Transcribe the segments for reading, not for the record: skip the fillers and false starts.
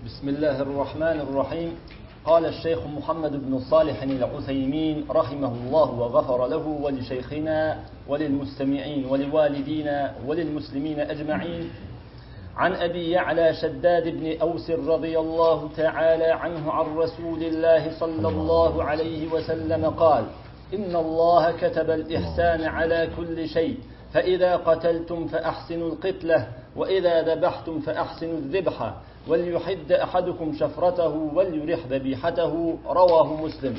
بسم الله الرحمن الرحيم. قال الشيخ محمد بن صالح العثيمين رحمه الله وغفر له ولشيخنا وللمستمعين ولوالدينا وللمسلمين أجمعين، عن أبي يعلى شداد بن أوس رضي الله تعالى عنه عن رسول الله صلى الله عليه وسلم قال: إن الله كتب الإحسان على كل شيء، فإذا قتلتم فأحسنوا القتلة، وإذا ذبحتم فأحسنوا الذبحة، وليحد أحدكم شفرته وليرح ذبيحته. رواه مسلم.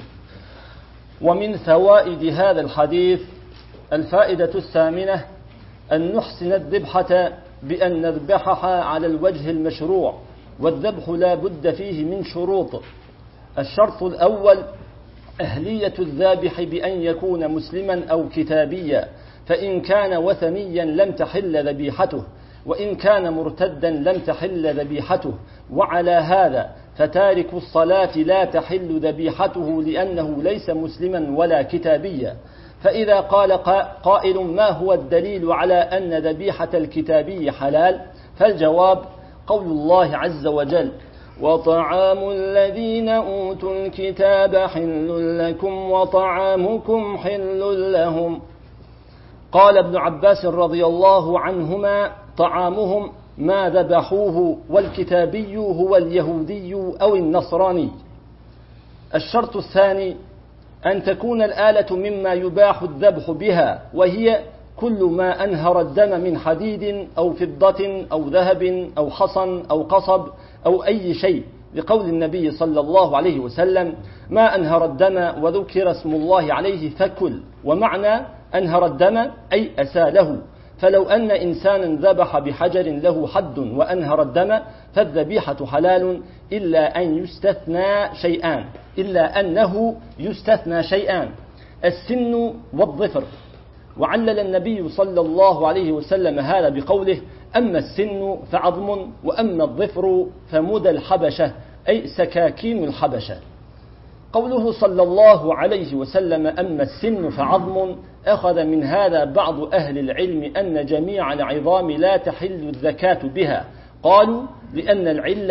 ومن فوائد هذا الحديث الفائدة الثامنة: أن نحسن الذبحة بأن نذبحها على الوجه المشروع، والذبح لا بد فيه من شروط. الشرط الأول أهلية الذابح بأن يكون مسلما أو كتابيا، فإن كان وثنيا لم تحل ذبيحته، وإن كان مرتدا لم تحل ذبيحته. وعلى هذا فتارك الصلاة لا تحل ذبيحته لأنه ليس مسلما ولا كتابيا. فإذا قال قائل: ما هو الدليل على أن ذبيحة الكتابي حلال؟ فالجواب: قول الله عز وجل: وطعام الذين أوتوا الكتاب حل لكم وطعامكم حل لهم. قال ابن عباس رضي الله عنهما: طعامهم ما ذبحوه، والكتابي هو اليهودي أو النصراني. الشرط الثاني أن تكون الآلة مما يباح الذبح بها، وهي كل ما أنهر الدم من حديد أو فضة أو ذهب أو حصن أو قصب أو أي شيء، لقول النبي صلى الله عليه وسلم: ما أنهر الدم وذكر اسم الله عليه فكل. ومعنى أنهر الدم أي أساله. فلو أن إنسانا ذبح بحجر له حد وأنهر الدم فالذبيحة حلال، إلا أنه يستثنى شيئان: السن والظفر. وعلل النبي صلى الله عليه وسلم هذا بقوله: أما السن فعظم، وأما الظفر فمدى الحبشة، أي سكاكين الحبشة. قوله صلى الله عليه وسلم أما السن فعظم، أخذ من هذا بعض أهل العلم أن جميع العظام لا تحل الزكاة بها. قالوا: لأن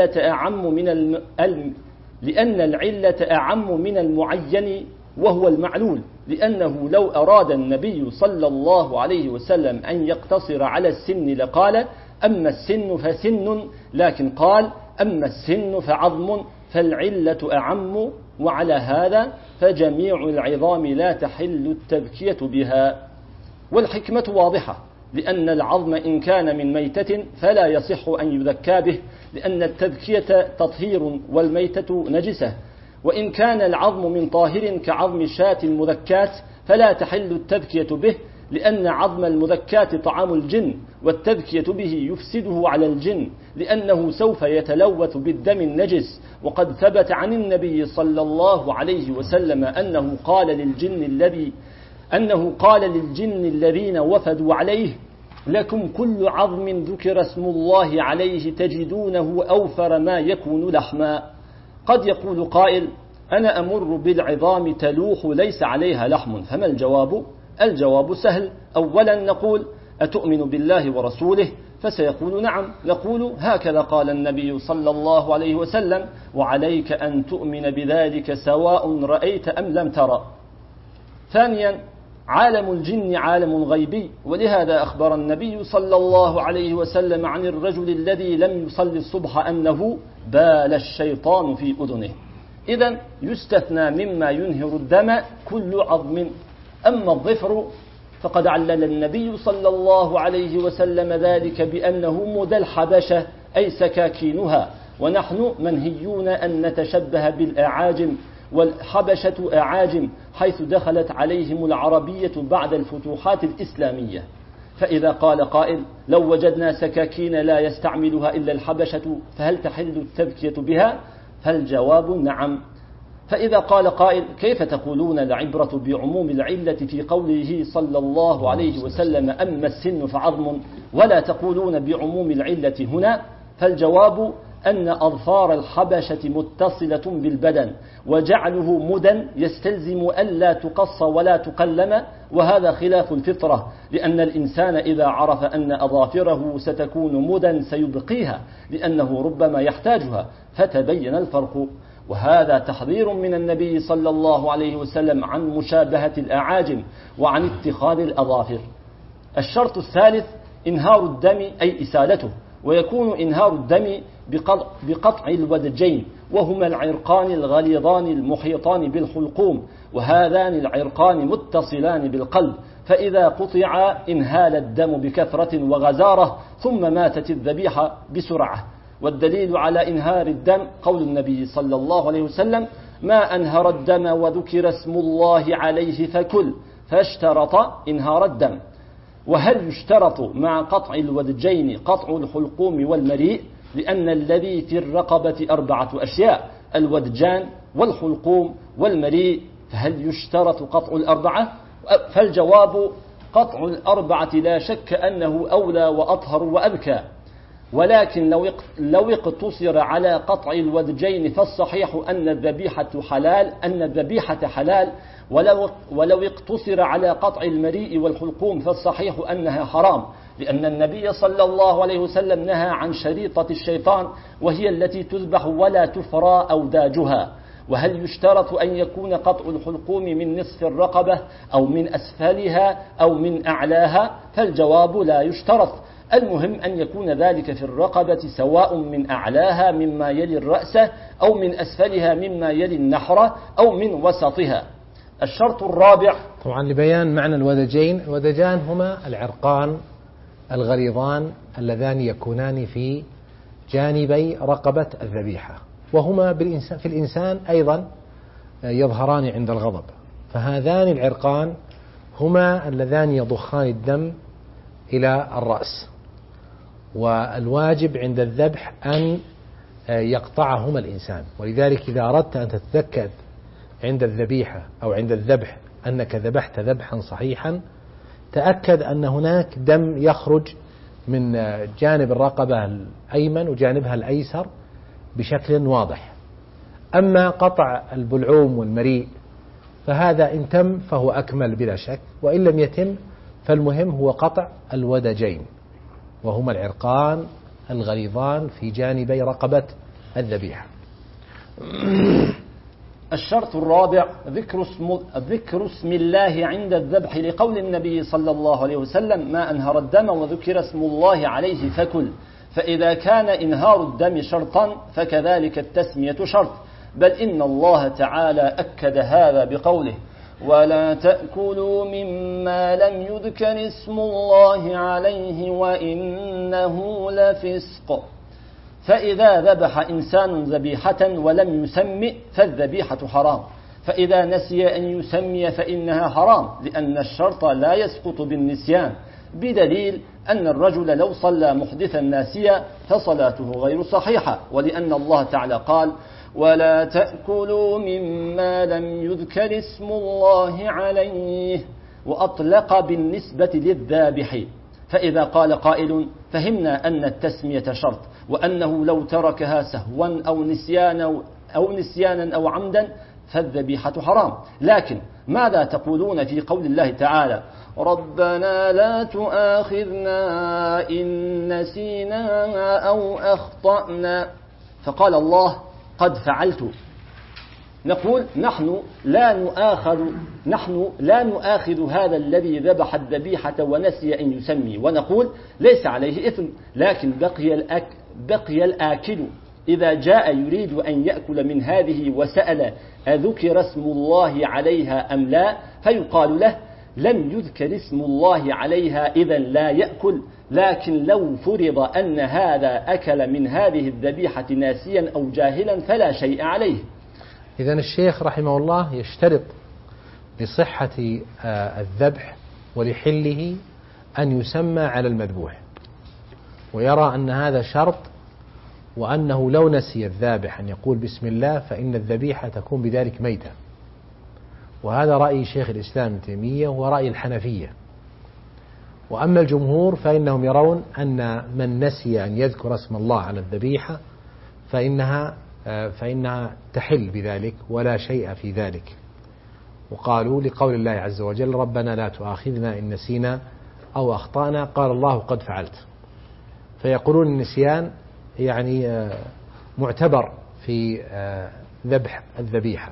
العلة أعم من المعين وهو المعلول، لأنه لو أراد النبي صلى الله عليه وسلم أن يقتصر على السن لقال: أما السن فسن، لكن قال: أما السن فعظم، فالعلة أعم. وعلى هذا فجميع العظام لا تحل التذكية بها. والحكمة واضحة، لأن العظم إن كان من ميتة فلا يصح أن يذكى به، لأن التذكية تطهير والميتة نجسة. وإن كان العظم من طاهر كعظم الشاة المذكاة فلا تحل التذكية به، لأن عظم المذكاة طعام الجن، والتذكية به يفسده على الجن، لأنه سوف يتلوث بالدم النجس. وقد ثبت عن النبي صلى الله عليه وسلم أنه قال للجن الذين وفدوا عليه: لكم كل عظم ذكر اسم الله عليه تجدونه أوفر ما يكون لحما. قد يقول قائل: أنا أمر بالعظام تلوح ليس عليها لحم، فما الجواب؟ الجواب سهل. أولا نقول: أتؤمن بالله ورسوله؟ فسيقول: نعم. نقول: هكذا قال النبي صلى الله عليه وسلم، وعليك أن تؤمن بذلك سواء رأيت أم لم ترى. ثانيا: عالم الجن عالم غيبي، ولهذا أخبر النبي صلى الله عليه وسلم عن الرجل الذي لم يصلي الصبح أنه بال الشيطان في أذنه. إذن يستثنى مما ينهر الدم كل عظم. أما الظفر فقد علل النبي صلى الله عليه وسلم ذلك بأنه مدى الحبشة، أي سكاكينها، ونحن منهيون أن نتشبه بالأعاجم، والحبشة أعاجم حيث دخلت عليهم العربية بعد الفتوحات الإسلامية. فإذا قال قائل: لو وجدنا سكاكين لا يستعملها إلا الحبشة فهل تحل التذكية بها؟ فالجواب: نعم. فإذا قال قائل: كيف تقولون العبرة بعموم العلة في قوله صلى الله عليه وسلم أما السن فعظم، ولا تقولون بعموم العلة هنا؟ فالجواب: أن أظفار الحبشة متصلة بالبدن، وجعله مدى يستلزم ألا تقص ولا تقلم، وهذا خلاف الفطرة، لأن الإنسان إذا عرف أن أظافره ستكون مدى سيبقيها، لأنه ربما يحتاجها، فتبين الفرق. وهذا تحذير من النبي صلى الله عليه وسلم عن مشابهة الأعاجم وعن اتخاذ الأظافر. الشرط الثالث إنهار الدم أي إسالته، ويكون إنهار الدم بقطع الودجين، وهما العرقان الغليظان المحيطان بالحلقوم، وهذان العرقان متصلان بالقلب، فإذا قطع انهال الدم بكثرة وغزارة، ثم ماتت الذبيحة بسرعة. والدليل على إنهار الدم قول النبي صلى الله عليه وسلم: ما أنهر الدم وذكر اسم الله عليه فكل، فاشترط إنهار الدم. وهل يشترط مع قطع الودجين قطع الحلقوم والمريء؟ لأن الذي في الرقبة 4 أشياء: الودجان والحلقوم والمريء، فهل يشترط قطع 4؟ فالجواب قطع 4 لا شك أنه أولى وأطهر وأذكى، ولكن لو اقتصر على قطع الودجين فالصحيح أن الذبيحة حلال، ولو اقتصر على قطع المريء والحلقوم فالصحيح أنها حرام، لأن النبي صلى الله عليه وسلم نهى عن شريطة الشيطان، وهي التي تذبح ولا تفرى أوداجها. وهل يشترط أن يكون قطع الحلقوم من نصف الرقبة أو من أسفلها أو من أعلاها؟ فالجواب لا يشترط، المهم أن يكون ذلك في الرقبة، سواء من أعلاها مما يلي الرأس أو من أسفلها مما يلي النحر أو من وسطها. الشرط الرابع، طبعا لبيان معنى الودجين: الودجان هما العرقان الغليظان اللذان يكونان في جانبي رقبة الذبيحة، وهما في الإنسان أيضا يظهران عند الغضب، فهذان العرقان هما اللذان يضخان الدم إلى الرأس، والواجب عند الذبح أن يقطعهما الإنسان. ولذلك إذا أردت أن تتذكر عند الذبيحة أو عند الذبح أنك ذبحت ذبحا صحيحا، تأكد أن هناك دم يخرج من جانب الرقبة الأيمن وجانبها الأيسر بشكل واضح. أما قطع البلعوم والمريء فهذا إن تم فهو أكمل بلا شك، وإن لم يتم فالمهم هو قطع الودجين، وهما العرقان الغليظان في جانبي رقبة الذبيحة. الشرط الرابع ذكر اسم الله عند الذبح، لقول النبي صلى الله عليه وسلم: ما أنهر الدم وذكر اسم الله عليه فكل. فإذا كان إنهار الدم شرطا فكذلك التسمية شرط، بل إن الله تعالى أكد هذا بقوله: ولا تأكلوا مما لم يذكر اسم الله عليه وإنه لفسق. فإذا ذبح إنسان ذبيحة ولم يسمي فالذبيحة حرام، فإذا نسي أن يسمي فإنها حرام، لأن الشرط لا يسقط بالنسيان، بدليل أن الرجل لو صلى محدثا ناسيا فصلاته غير صحيحة، ولأن الله تعالى قال: ولا تأكلوا مما لم يذكر اسم الله عليه، وأطلق بالنسبة للذابح. فإذا قال قائل: فهمنا أن التسمية شرط، وأنه لو تركها سهوا أو نسيانا أو عمدا فالذبيحة حرام، لكن ماذا تقولون في قول الله تعالى: ربنا لا تؤاخذنا إن نسينا أو أخطأنا؟ فقال الله: قد فعلت. نقول: نحن لا نؤاخذ هذا الذي ذبح الذبيحة ونسي أن يسمي، ونقول: ليس عليه إثم، لكن بقي الآكل إذا جاء يريد أن يأكل من هذه وسأل: أذكر اسم الله عليها أم لا؟ فيقال له: لم يذكر اسم الله عليها، إذا لا يأكل، لكن لو فرض أن هذا أكل من هذه الذبيحة ناسيا أو جاهلا فلا شيء عليه. إذن الشيخ رحمه الله يشترط لصحة الذبح ولحله أن يسمى على المذبوح، ويرى أن هذا شرط، وأنه لو نسي الذابح أن يقول بسم الله فإن الذبيحة تكون بذلك ميتة. وهذا رأي شيخ الإسلام ابن تيمية ورأي الحنفية. وأما الجمهور فإنهم يرون أن من نسي أن يذكر اسم الله على الذبيحة فإنها تحل بذلك ولا شيء في ذلك. وقالوا لقول الله عز وجل ربنا لا تؤاخذنا إن نسينا أو أخطأنا، قال الله قد فعلت، فيقولون النسيان يعني معتبر في ذبح الذبيحة.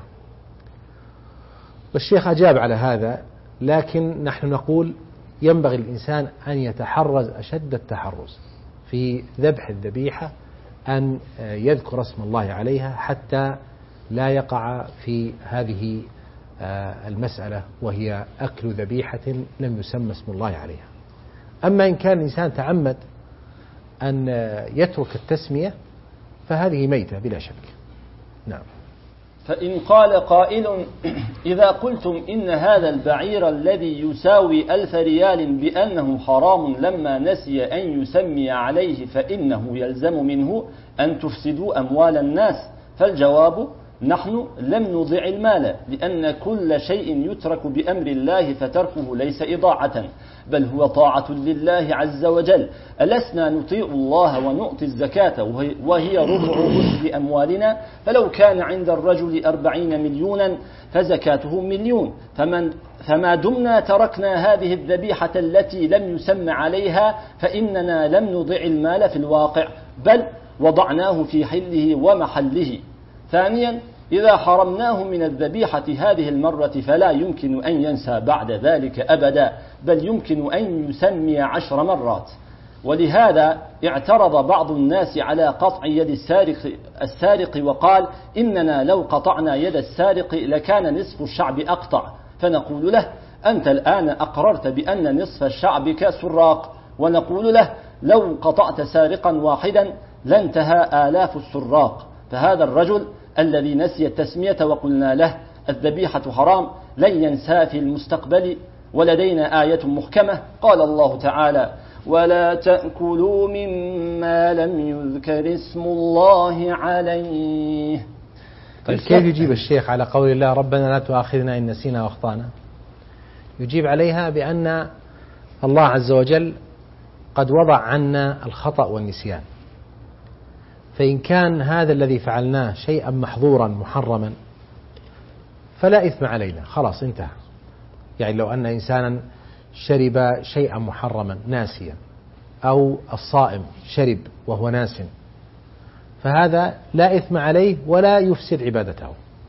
والشيخ أجاب على هذا، لكن نحن نقول ينبغي الإنسان أن يتحرز أشد التحرز في ذبح الذبيحة، أن يذكر اسم الله عليها حتى لا يقع في هذه المسألة وهي أكل ذبيحة لم يسمى اسم الله عليها. أما إن كان الإنسان تعمد أن يترك التسمية فهذه ميتة بلا شك. نعم. فإن قال قائل إذا قلتم إن هذا البعير الذي يساوي 1000 ريال بأنه حرام لما نسي أن يسمي عليه فإنه يلزم منه أن تفسدوا أموال الناس، فالجواب نحن لم نضع المال، لأن كل شيء يترك بأمر الله فتركه ليس إضاعة بل هو طاعة لله عز وجل. ألسنا نطيع الله ونؤتي الزكاة وهي ربع أشر أموالنا، فلو كان عند الرجل 40 مليونا فزكاته 1,000,000، فما دمنا تركنا هذه الذبيحة التي لم يسم عليها فإننا لم نضع المال في الواقع بل وضعناه في حله ومحله. ثانيا إذا حرمناه من الذبيحة هذه المرة فلا يمكن أن ينسى بعد ذلك أبدا، بل يمكن أن يسمي 10 مرات. ولهذا اعترض بعض الناس على قطع يد السارق وقال إننا لو قطعنا يد السارق لكان نصف الشعب أقطع، فنقول له أنت الآن أقررت بأن نصف الشعب كسراق، ونقول له لو قطعت سارقا واحدا لانتهى آلاف السراق. فهذا الرجل الذي نسي التسمية وقلنا له الذبيحة حرام لن ينسى في المستقبل. ولدينا آية محكمة قال الله تعالى ولا تأكلوا مما لم يذكر اسم الله عليه. طيب كيف يجيب الشيخ على قول الله ربنا لا تؤاخذنا إن نسينا وأخطأنا؟ يجيب عليها بأن الله عز وجل قد وضع عنا الخطأ والنسيان، فإن كان هذا الذي فعلناه شيئا محظورا محرما فلا إثم علينا، خلاص انتهى. يعني لو أن إنسانا شرب شيئا محرما ناسيا، أو الصائم شرب وهو ناس، فهذا لا إثم عليه ولا يفسد عبادته.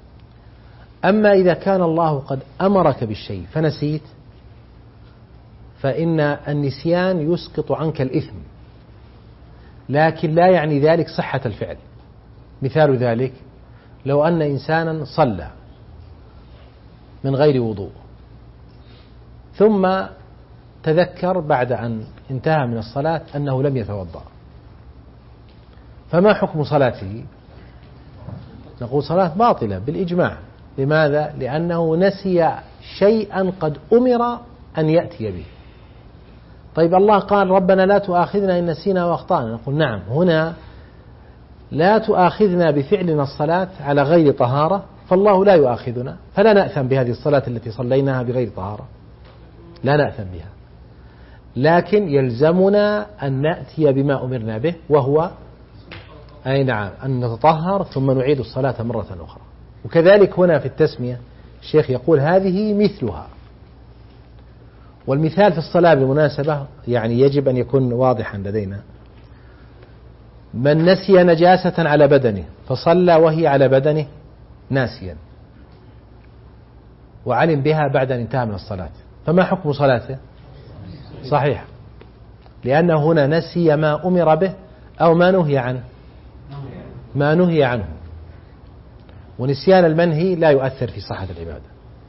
أما إذا كان الله قد أمرك بالشيء فنسيت فإن النسيان يسقط عنك الإثم، لكن لا يعني ذلك صحة الفعل. مثال ذلك لو أن إنسانا صلى من غير وضوء ثم تذكر بعد أن انتهى من الصلاة أنه لم يتوضأ، فما حكم صلاته؟ نقول صلاة باطلة بالإجماع. لماذا؟ لأنه نسي شيئا قد أمر أن يأتي به. طيب الله قال ربنا لا تؤاخذنا إن نسينا وأخطأنا، نقول نعم، هنا لا تؤاخذنا بفعلنا الصلاة على غير طهارة، فالله لا يؤاخذنا، فلا نأثم بهذه الصلاة التي صليناها بغير طهارة، لا نأثم بها، لكن يلزمنا أن نأتي بما أمرنا به، وهو أي نعم أن نتطهر ثم نعيد الصلاة مرة أخرى. وكذلك هنا في التسمية الشيخ يقول هذه مثلها. والمثال في الصلاة بالمناسبة يعني يجب أن يكون واضحا لدينا. من نسي نجاسة على بدنه فصلى وهي على بدنه ناسيا وعلم بها بعد أن انتهى من الصلاة، فما حكم صلاته؟ صحيح، لأنه هنا نسي ما أمر به أو ما نهي عنه، ما نهي عنه، ونسيان المنهي لا يؤثر في صحة العبادة.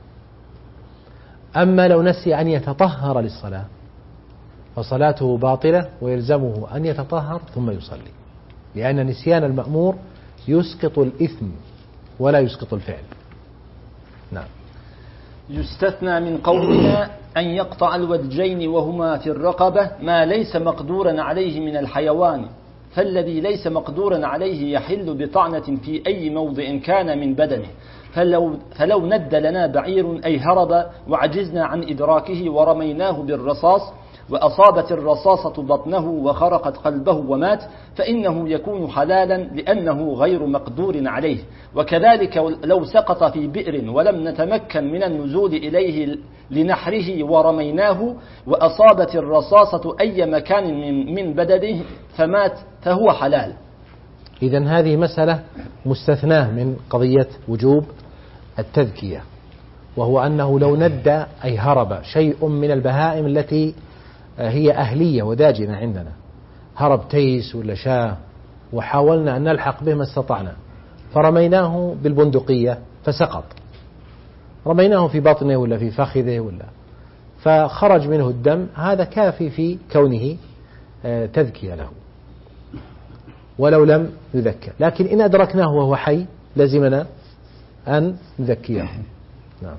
أما لو نسي أن يتطهر للصلاة فصلاته باطلة ويلزمه أن يتطهر ثم يصلي، لأن نسيان المأمور يسقط الإثم ولا يسقط الفعل. نعم. يستثنى من قولنا أن يقطع الودجين وهما في الرقبة ما ليس مقدورا عليه من الحيوان، فالذي ليس مقدورا عليه يحل بطعنة في أي موضع كان من بدنه، فلو ند لنا بعير أي هرب وعجزنا عن إدراكه ورميناه بالرصاص وأصابت الرصاصة بطنه وخرقت قلبه ومات فإنه يكون حلالا لأنه غير مقدور عليه. وكذلك لو سقط في بئر ولم نتمكن من النزول إليه لنحره ورميناه وأصابت الرصاصة أي مكان من بدنه فمات فهو حلال. إذن هذه مسألة مستثناة من قضية وجوب التذكية، وهو أنه لو ندى أي هرب شيء من البهائم التي هي أهلية وداجنة عندنا، هرب تيس ولا شاة وحاولنا أن نلحق به ما استطعنا فرميناه بالبندقية فسقط، رميناه في بطنه ولا في فخذه ولا فخرج منه الدم، هذا كافي في كونه تذكية له ولو لم يذكر. لكن إن أدركناه وهو حي لزمنا أن نذكيه. نعم.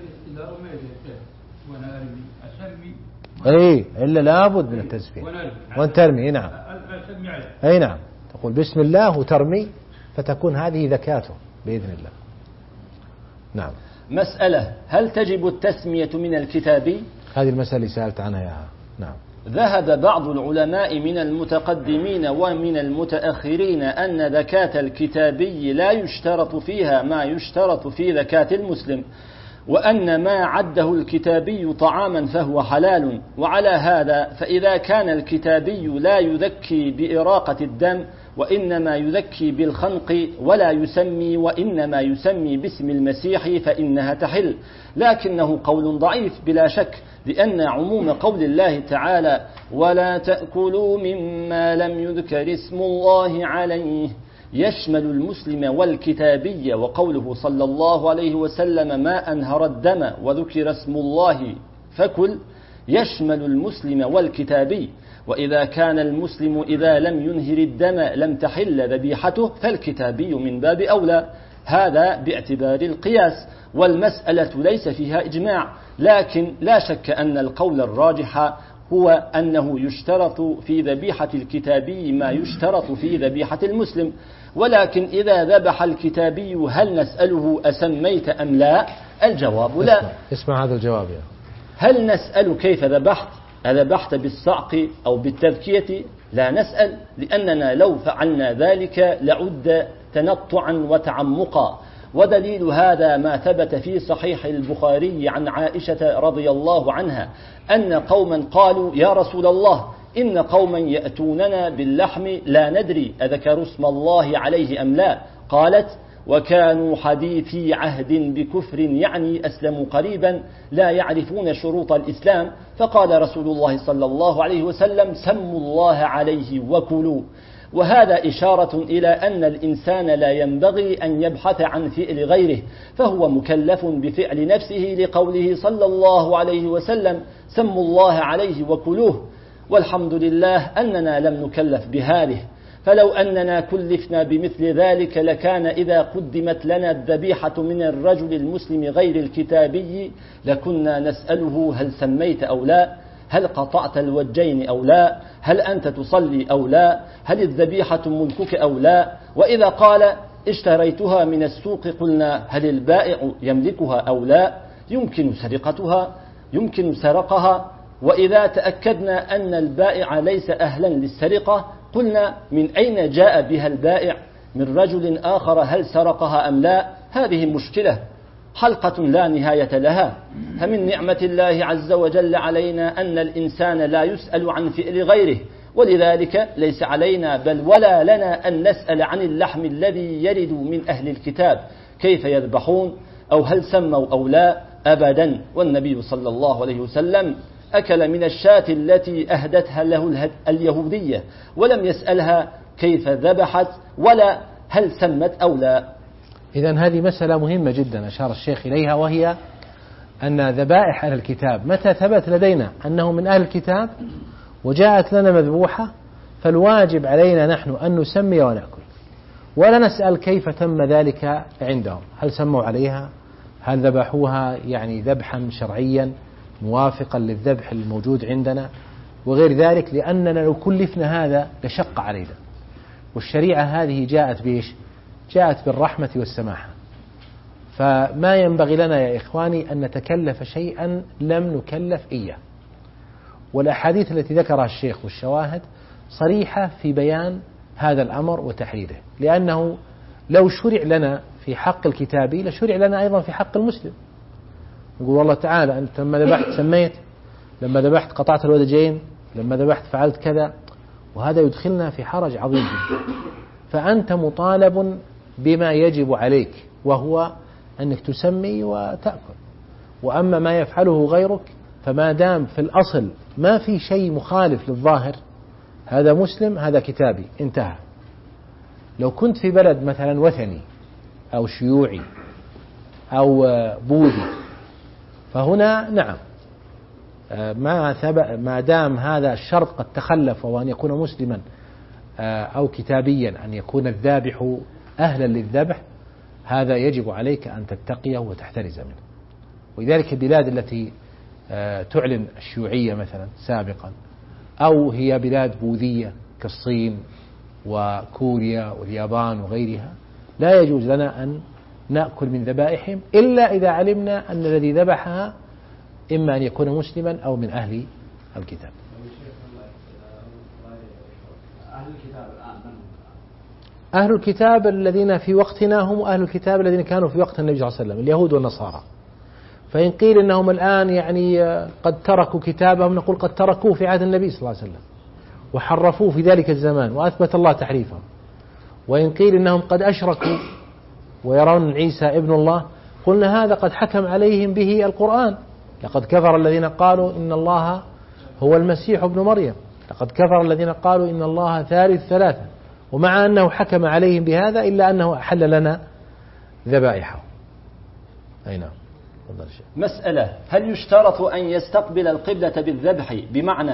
أي إلا لابد من التسمية وأن ترمي. نعم. أي نعم، تقول بسم الله وترمي فتكون هذه ذكاته بإذن الله. نعم. مسألة: هل تجب التسمية من الكتاب؟ هذه المسألة اللي سألت عنها يا نعم. ذهب بعض العلماء من المتقدمين ومن المتأخرين أن زكاة الكتابي لا يشترط فيها ما يشترط في زكاة المسلم، وأن ما عده الكتابي طعاما فهو حلال. وعلى هذا فإذا كان الكتابي لا يذكي بإراقة الدم وإنما يذكي بالخنق ولا يسمي وإنما يسمي باسم المسيح فإنها تحل، لكنه قول ضعيف بلا شك، لأن عموم قول الله تعالى: ولا تأكلوا مما لم يذكر اسم الله عليه يشمل المسلم والكتابي، وقوله صلى الله عليه وسلم: ما أنهر الدم وذكر اسم الله فكل يشمل المسلم والكتابي. وإذا كان المسلم إذا لم ينهر الدم لم تحل ذبيحته فالكتابي من باب أولى، هذا باعتبار القياس، والمسألة ليس فيها إجماع، لكن لا شك أن القول الراجح هو أنه يشترط في ذبيحة الكتابي ما يشترط في ذبيحة المسلم. ولكن إذا ذبح الكتابي هل نسأله أسميت أم لا؟ الجواب لا. اسمع هذا الجواب يا. هل نسأل كيف ذبحت؟ أذبحت بالصعق أو بالتذكية؟ لا نسأل، لأننا لو فعلنا ذلك لعد تنطعا وتعمقا. ودليل هذا ما ثبت في صحيح البخاري عن عائشة رضي الله عنها أن قوما قالوا: يا رسول الله، إن قوما يأتوننا باللحم لا ندري أذكروا اسم الله عليه أم لا؟ قالت: وكانوا حديثي عهد بكفر، يعني أسلموا قريبا لا يعرفون شروط الإسلام. فقال رسول الله صلى الله عليه وسلم: سموا الله عليه وكلوا. وهذا إشارة إلى أن الإنسان لا ينبغي أن يبحث عن فعل غيره، فهو مكلف بفعل نفسه، لقوله صلى الله عليه وسلم: سموا الله عليه وكلوه. والحمد لله أننا لم نكلف بهذه، فلو أننا كلفنا بمثل ذلك لكان إذا قدمت لنا الذبيحة من الرجل المسلم غير الكتابي لكنا نسأله: هل سميت أو لا؟ هل قطعت الوجين أو لا؟ هل أنت تصلي أو لا؟ هل الذبيحة ملكك أو لا؟ وإذا قال: اشتريتها من السوق، قلنا: هل البائع يملكها أو لا؟ يمكن سرقتها، يمكن سرقها. وإذا تأكدنا أن البائع ليس أهلا للسرقة قلنا: من أين جاء بها البائع؟ من رجل آخر، هل سرقها أم لا؟ هذه مشكلة، حلقة لا نهاية لها. فمن نعمة الله عز وجل علينا أن الإنسان لا يسأل عن فعل غيره، ولذلك ليس علينا بل ولا لنا أن نسأل عن اللحم الذي يرد من أهل الكتاب كيف يذبحون أو هل سموا أو لا، أبدا. والنبي صلى الله عليه وسلم أكل من الشاة التي أهدتها له اليهودية ولم يسألها كيف ذبحت ولا هل سمت أو لا. إذن هذه مسألة مهمة جدا أشار الشيخ إليها، وهي أن ذبائح أهل الكتاب متى ثبت لدينا أنه من أهل الكتاب وجاءت لنا مذبوحة فالواجب علينا نحن أن نسمي ونأكل، ولا نسأل كيف تم ذلك عندهم، هل سموا عليها، هل ذبحوها يعني ذبحا شرعيا موافقا للذبح الموجود عندنا وغير ذلك، لأننا لو كلفنا هذا لشق علينا. والشريعة هذه جاءت بإيش؟ جاءت بالرحمة والسماحة، فما ينبغي لنا يا إخواني أن نتكلف شيئا لم نكلف إياه. والأحاديث التي ذكرها الشيخ والشواهد صريحة في بيان هذا الأمر وتحريره، لأنه لو شرع لنا في حق الكتابي لشرع لنا أيضا في حق المسلم. نقول والله تعالى أنت لما ذبحت سميت، لما ذبحت قطعت الودجين، لما ذبحت فعلت كذا، وهذا يدخلنا في حرج عظيم جدا. فأنت مطالب بما يجب عليك، وهو أنك تسمي وتأكل. وأما ما يفعله غيرك فما دام في الأصل ما في شيء مخالف للظاهر، هذا مسلم هذا كتابي انتهى. لو كنت في بلد مثلا وثني أو شيوعي أو بوذي فهنا نعم ما دام هذا الشرط قد تخلف، وأن يكون مسلما أو كتابيا أن يكون الذابح أهلا للذبح، هذا يجب عليك أن تتقيه وتحترز منه. ولذلك البلاد التي تعلن الشيوعية مثلا سابقا، أو هي بلاد بوذية كالصين وكوريا واليابان وغيرها، لا يجوز لنا أن نأكل من ذبائحهم إلا إذا علمنا أن الذي ذبحها إما أن يكون مسلما أو من أهل الكتاب. أهل الكتاب الذين في وقتنا هم أهل الكتاب الذين كانوا في وقت النبي صلى الله عليه وسلم، اليهود والنصارى. فإن قيل إنهم الآن يعني قد تركوا كتابهم، نقول قد تركوه في عهد النبي صلى الله عليه وسلم وحرفوه في ذلك الزمان وأثبت الله تحريفه. وإن قيل إنهم قد أشركوا ويرون عيسى ابن الله، قلنا هذا قد حكم عليهم به القرآن. لقد كفر الذين قالوا إن الله هو المسيح ابن مريم، لقد كفر الذين قالوا إن الله ثالث ثلاثة، ومع أنه حكم عليهم بهذا إلا أنه أحل لنا ذبائحه. أي نعم. مسألة: هل يشترط أن يستقبل القبلة بالذبح بمعنى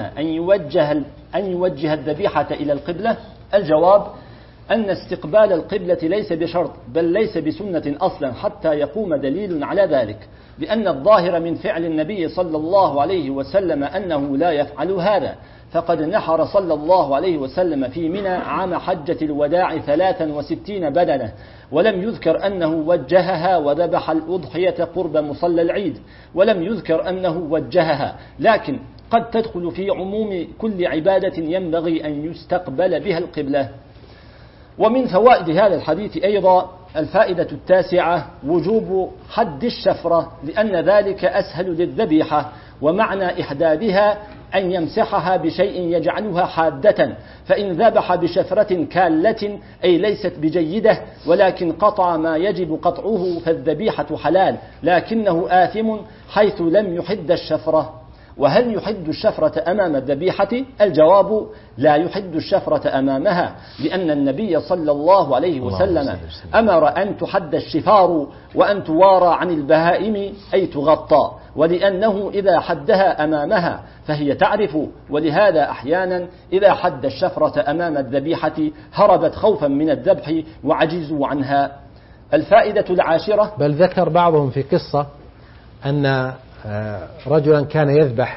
أن يوجه الذبيحة إلى القبلة؟ الجواب: أن استقبال القبلة ليس بشرط، بل ليس بسنة أصلا حتى يقوم دليل على ذلك، لأن الظاهر من فعل النبي صلى الله عليه وسلم أنه لا يفعل هذا، فقد نحر صلى الله عليه وسلم في منى عام حجة الوداع 63 بدنة، ولم يذكر أنه وجهها وذبح الأضحية قرب مصلى العيد، ولم يذكر أنه وجهها، لكن قد تدخل في عموم كل عبادة ينبغي أن يستقبل بها القبلة. ومن فوائد هذا الحديث أيضا الفائدة 9: وجوب حد الشفرة، لأن ذلك أسهل للذبيحة، ومعنى إحدادها أن يمسحها بشيء يجعلها حادة، فإن ذبح بشفرة كالة أي ليست بجيدة ولكن قطع ما يجب قطعه فالذبيحة حلال، لكنه آثم حيث لم يحد الشفرة. وهل يحد الشفرة أمام الذبيحة؟ الجواب: لا يحد الشفرة أمامها، لأن النبي صلى الله عليه وسلم أمر أن تحد الشفار وأن توارى عن البهائم أي تغطى، ولأنه إذا حدها أمامها فهي تعرف، ولهذا أحيانا إذا حد الشفرة أمام الذبيحة هربت خوفا من الذبح وعجزوا عنها. الفائدة 10: بل ذكر بعضهم في قصة أن رجلا كان يذبح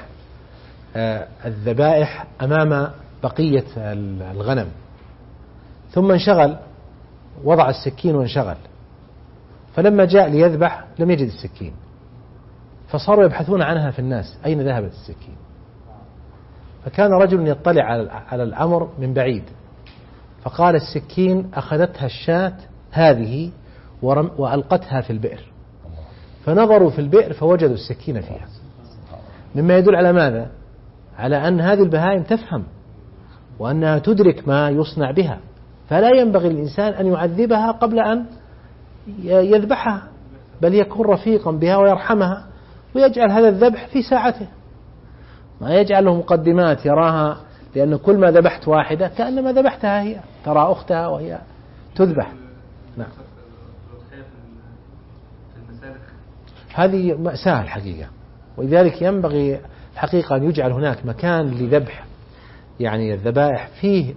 الذبائح أمام بقية الغنم، ثم انشغل، وضع السكين وانشغل، فلما جاء ليذبح لم يجد السكين، فصاروا يبحثون عنها في الناس أين ذهبت السكين. فكان رجل يطلع على الأمر من بعيد، فقال: السكين أخذتها الشاة هذه وألقتها في البئر. فنظروا في البئر فوجدوا السكين فيها، مما يدل على ماذا؟ على أن هذه البهائم تفهم وأنها تدرك ما يصنع بها، فلا ينبغي الإنسان أن يعذبها قبل أن يذبحها، بل يكون رفيقا بها ويرحمها ويجعل هذا الذبح في ساعته، ما يجعل له مقدمات يراها، لأن كل ما ذبحت واحدة كأنما ذبحتها هي، ترى أختها وهي تذبح. نعم. هذه مأساة الحقيقة، ولذلك ينبغي الحقيقة أن يجعل هناك مكان لذبح يعني الذبائح فيه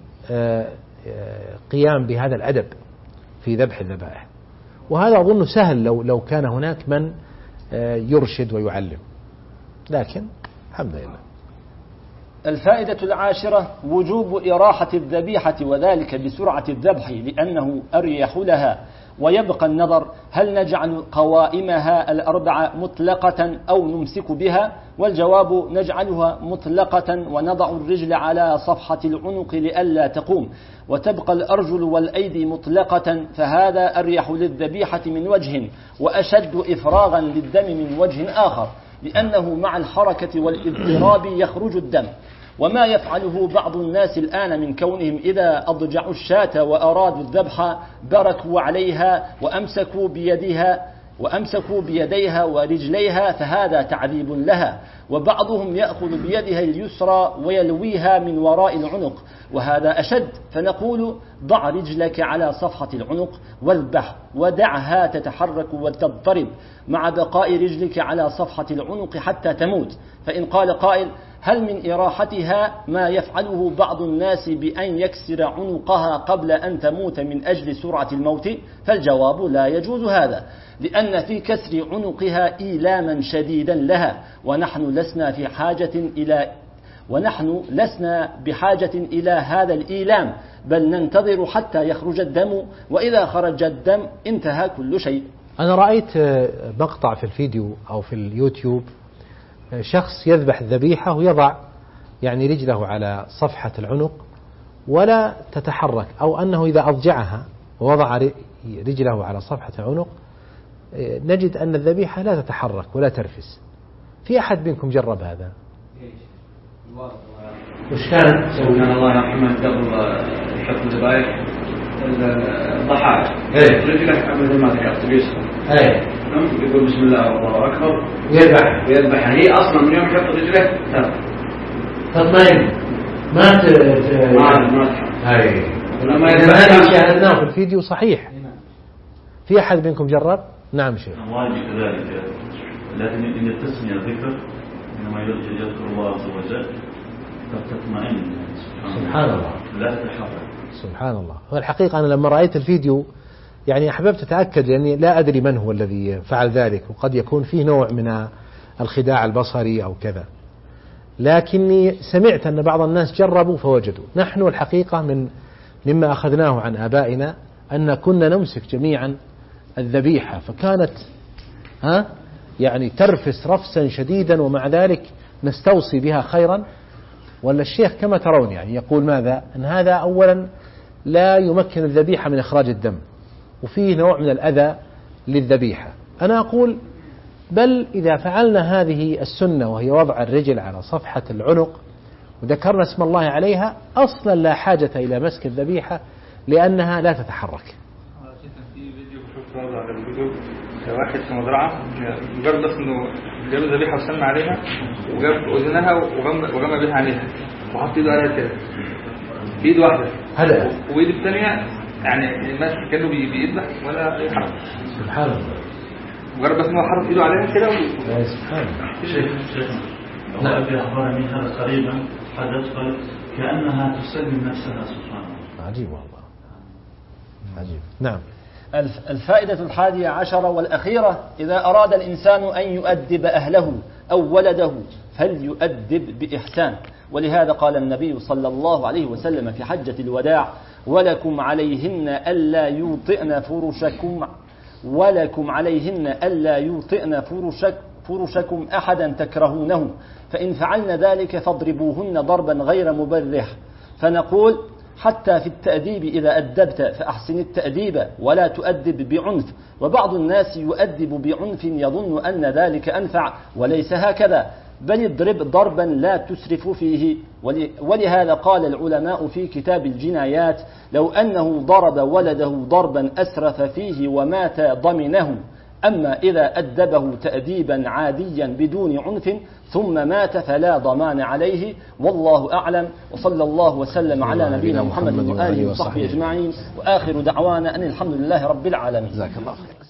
قيام بهذا الأدب في ذبح الذبائح، وهذا أظن سهل لو كان هناك من يرشد ويعلم، لكن الحمد لله. الفائدة 10: وجوب إراحة الذبيحة، وذلك بسرعة الذبح لأنه أريح لها، ويبقى النظر هل نجعل قوائمها الأربعة مطلقة أو نمسك بها؟ والجواب نجعلها مطلقة ونضع الرجل على صفحة العنق لئلا تقوم، وتبقى الأرجل والأيدي مطلقة، فهذا أريح للذبيحة من وجه وأشد إفراغا للدم من وجه آخر، لأنه مع الحركة والاضطراب يخرج الدم. وما يفعله بعض الناس الآن من كونهم إذا أضجعوا الشاة وأرادوا الذبح بركوا عليها وأمسكوا بيديها ورجليها، فهذا تعذيب لها. وبعضهم يأخذ بيدها اليسرى ويلويها من وراء العنق، وهذا أشد. فنقول ضع رجلك على صفحة العنق واذبح، ودعها تتحرك وتضطرب مع بقاء رجلك على صفحة العنق حتى تموت. فإن قال قائل هل من إراحتها ما يفعله بعض الناس بأن يكسر عنقها قبل أن تموت من أجل سرعة الموت؟ فالجواب لا يجوز هذا، لأن في كسر عنقها إيلاما شديدا لها، ونحن لسنا بحاجة إلى هذا الإيلام، بل ننتظر حتى يخرج الدم، وإذا خرج الدم انتهى كل شيء. أنا رأيت مقطع في الفيديو أو في اليوتيوب، شخص يذبح الذبيحة ويضع يعني رجله على صفحة العنق ولا تتحرك، أو أنه إذا أضجعها ووضع رجله على صفحة العنق نجد أن الذبيحة لا تتحرك ولا ترفس. في أحد منكم جرب هذا؟ وش كان الله يرحمه قبل يحط الذبائح الضحايا رجله مثل ما ذكرت بيسخن يقول بسم الله والله أكبر ويذبح. هي أصلا من يوم يحط رجله تطمئن ما هذا شاهدناه في الفيديو صحيح. في أحد منكم جرب؟ نعم شيخ. واجب كذلك، لكن إن التسمية ذكر إنما يذكر الله عز وجل فتطمئن. سبحان الله، لا تتحرك. سبحان الله. والحقيقة أنا لما رأيت الفيديو يعني أحببت أتأكد، لأني لا أدري من هو الذي فعل ذلك، وقد يكون فيه نوع من الخداع البصري أو كذا، لكني سمعت أن بعض الناس جربوا فوجدوا. نحن الحقيقة مما أخذناه عن آبائنا أن كنا نمسك جميعا الذبيحة، فكانت يعني ترفس رفسا شديدا، ومع ذلك نستوصي بها خيرا. ولا الشيخ كما ترون يعني يقول ماذا؟ أن هذا أولا لا يمكن الذبيحة من إخراج الدم، وفيه نوع من الأذى للذبيحة. أنا أقول بل إذا فعلنا هذه السنة وهي وضع الرجل على صفحة العنق وذكرنا اسم الله عليها، أصلا لا حاجة إلى مسك الذبيحة لأنها لا تتحرك. في فيديو شفت هذا على اليوتيوب، واحد في مزرعة مجرد بس إنه جاب الذبيحة وسمى عليها وجاب أذنها وغمى بها عليها وحط إيده عليها كده بإيد واحدة هذا، وإيد الثانية يعني ماسك كأنه بيذبح ولا أي حركة. سبحان الله، مجرد بس إنه حط إيده عليها كده سبحان الله. شيخ نعم. في أخبار من هذا قريبا حدث كأنها تسلم نفسها. سبحان الله، عجيب والله، عجيب. نعم. الفائدة 11 والأخيرة: إذا أراد الإنسان أن يؤدب أهله أو ولده فليؤدب بإحسان. ولهذا قال النبي صلى الله عليه وسلم في حجة الوداع: ولكم عليهن ألا يوطئن فرشكم أحدا تكرهونه، فإن فعلن ذلك فاضربوهن ضربا غير مبرح. فنقول حتى في التأديب إذا أدبت فأحسن التأديب ولا تؤدب بعنف. وبعض الناس يؤدب بعنف يظن أن ذلك أنفع، وليس هكذا، بل اضرب ضربا لا تسرف فيه. ولهذا قال العلماء في كتاب الجنايات: لو أنه ضرب ولده ضربا أسرف فيه ومات ضمنه، أما إذا أدبه تأديبا عاديا بدون عنف ثم مات فلا ضمان عليه. والله أعلم، وصلى الله وسلم على نبينا محمد وآله وصحبه أجمعين، وآخر دعوانا أن الحمد لله رب العالمين. جزاك الله خير.